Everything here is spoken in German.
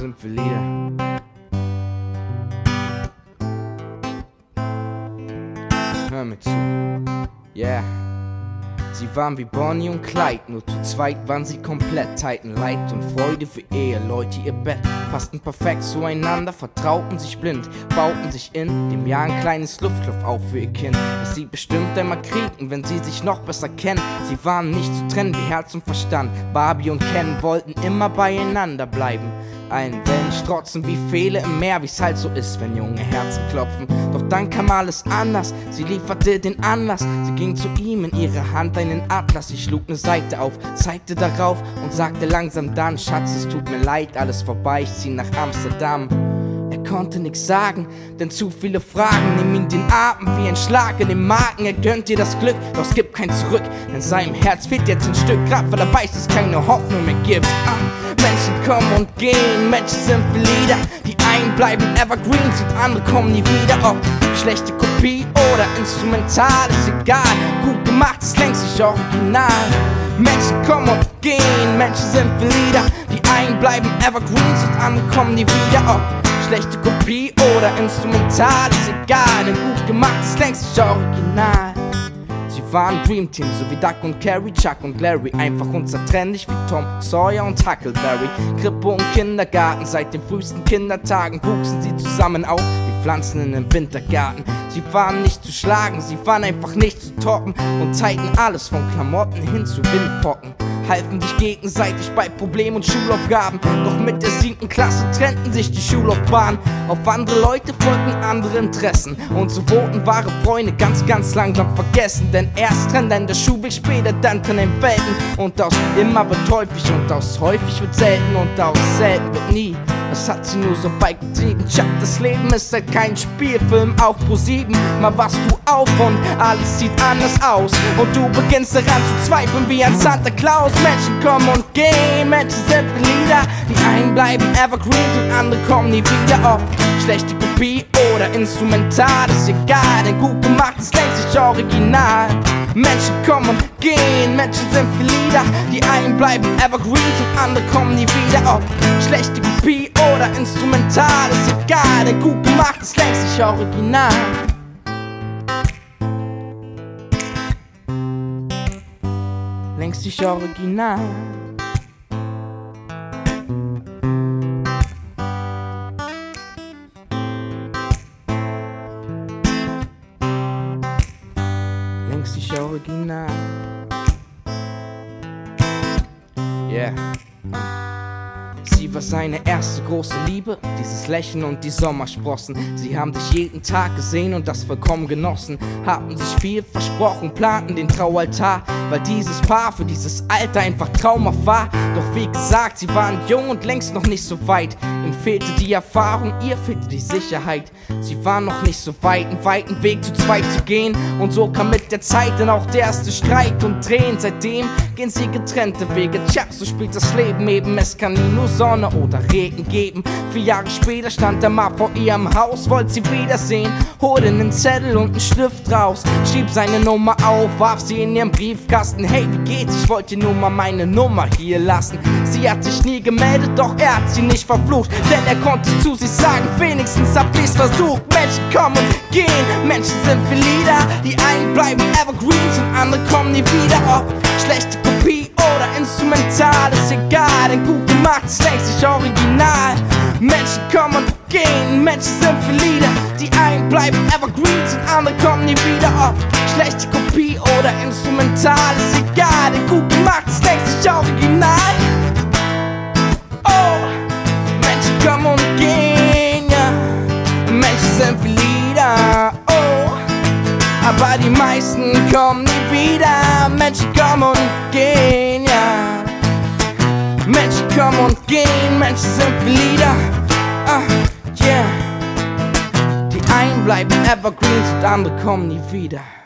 sind wir Lieder. Hör mir zu, yeah. Sie waren wie Bonnie und Clyde, nur zu zweit waren sie komplett. Teilten Leid und Freude für Eheleute, ihr Bett passten perfekt zueinander, vertrauten sich blind, bauten sich in dem Jahr ein kleines Luftloch auf für ihr Kind, das sie bestimmt einmal kriegen, wenn sie sich noch besser kennen. Sie waren nicht zu trennen wie Herz und Verstand. Barbie und Ken wollten immer beieinander bleiben, allen Wellen strotzen wie Pfähle im Meer, wie's halt so ist, wenn junge Herzen klopfen. Doch dann kam alles anders, sie lieferte den Anlass. Sie ging zu ihm, in ihrer Hand einen Atlas. Sie schlug ne Seite auf, zeigte darauf und sagte langsam dann: Schatz, es tut mir leid, alles vorbei, ich zieh nach Amsterdam. Er konnte nix sagen, denn zu viele Fragen nehmen ihm den Atem wie ein Schlag in den Magen. Er gönnt ihr das Glück, doch es gibt kein Zurück. In seinem Herz fehlt jetzt ein Stück, grad weil er weiß, dass es keine Hoffnung mehr gibt. Menschen kommen und gehen, Menschen sind wie Lieder. Die einen bleiben Evergreens und andere kommen nie wieder. Ob schlechte Kopie oder instrumental, ist egal. Gut gemacht ist längst nicht original. Menschen kommen und gehen, Menschen sind wie Lieder. Die einen bleiben Evergreens und andere kommen nie wieder. Ob schlechte Kopie oder instrumental, ist egal. Denn gut gemacht ist längst nicht original. Sie waren Dream Team, so wie Duck und Carrie, Chuck und Larry. Einfach unzertrennlich wie Tom Sawyer und Huckleberry. Krippe und Kindergarten, seit den frühesten Kindertagen wuchsen sie zusammen auf wie Pflanzen in einem Wintergarten. Sie waren nicht zu schlagen, sie waren einfach nicht zu toppen und teilten alles von Klamotten hin zu Windpocken. Halfen sich gegenseitig bei Problemen und Schulaufgaben. Doch mit der 7. Klasse trennten sich die Schullaufbahnen. Auf andere Leute folgten andere Interessen. Und so wurden wahre Freunde ganz, ganz langsam vergessen. Denn erst trennt ein der Schuhweg, später dann trennen Welten. Und aus immer wird häufig und aus häufig wird selten und aus selten wird nie. Das hat sie nur so weit getrieben. Tja, das Leben ist halt kein Spielfilm auf Pro7. Mal wachst du auf und alles sieht anders aus. Und du beginnst daran zu zweifeln wie ein Santa Claus. Menschen kommen und gehen, Menschen sind wie Lieder. Die einen bleiben Evergreens und andere kommen nie wieder. Ob schlechte Kopie oder instrumental, ist egal. Denn gut gemacht ist längst nicht original. Menschen kommen und gehen, Menschen sind wie Lieder. Die einen bleiben Evergreens und andere kommen nie wieder. Ob schlechte Kopie oder instrumental, ist egal. Denn gut gemacht ist längst nicht original. Längst nicht original. Längst nicht original. Yeah. Sie war seine erste große Liebe, dieses Lächeln und die Sommersprossen. Sie haben sich jeden Tag gesehen und das vollkommen genossen. Haben sich viel versprochen, planten den Traualtar, weil dieses Paar für dieses Alter einfach traumhaft war. Doch wie gesagt, sie waren jung und längst noch nicht so weit. Ihm fehlte die Erfahrung, ihr fehlte die Sicherheit. Sie waren noch nicht so weit, einen weiten Weg zu zweit zu gehen. Und so kam mit der Zeit dann auch der erste Streit und Tränen. Seitdem gehen sie getrennte Wege. Tja, so spielt das Leben eben. Es kann nie nur Sonne oder Regen geben. 4 Jahre später stand er mal vor ihrem Haus, wollte sie wiedersehen, holte einen Zettel und einen Stift raus, schrieb seine Nummer auf, warf sie in ihren Briefkasten. Hey, wie geht's? Ich wollte nur mal meine Nummer hier lassen. Sie hat sich nie gemeldet, doch er hat sie nicht verflucht, denn er konnte zu sich sagen, wenigstens hab ich's versucht. Menschen kommen und gehen, Menschen sind wie Lieder. Die einen bleiben Evergreens und andere kommen nie wieder. Ob schlechte Kopie oder instrumental, ist egal, denn gut gemacht ist längst nicht original. Menschen kommen und gehen, Menschen sind wie Lieder. Die einen bleiben Evergreens und andere kommen nie wieder. Ob schlechte Kopie oder instrumental, ist egal, denn gut gemacht ist längst nicht original. Oh, Menschen kommen und gehen, ja. Menschen sind wie Lieder, oh, aber die meisten kommen nie wieder. Menschen kommen und gehen, ja. Menschen kommen und gehen, Menschen sind wie Lieder, yeah. Die einen bleiben Evergreens und andere kommen nie wieder.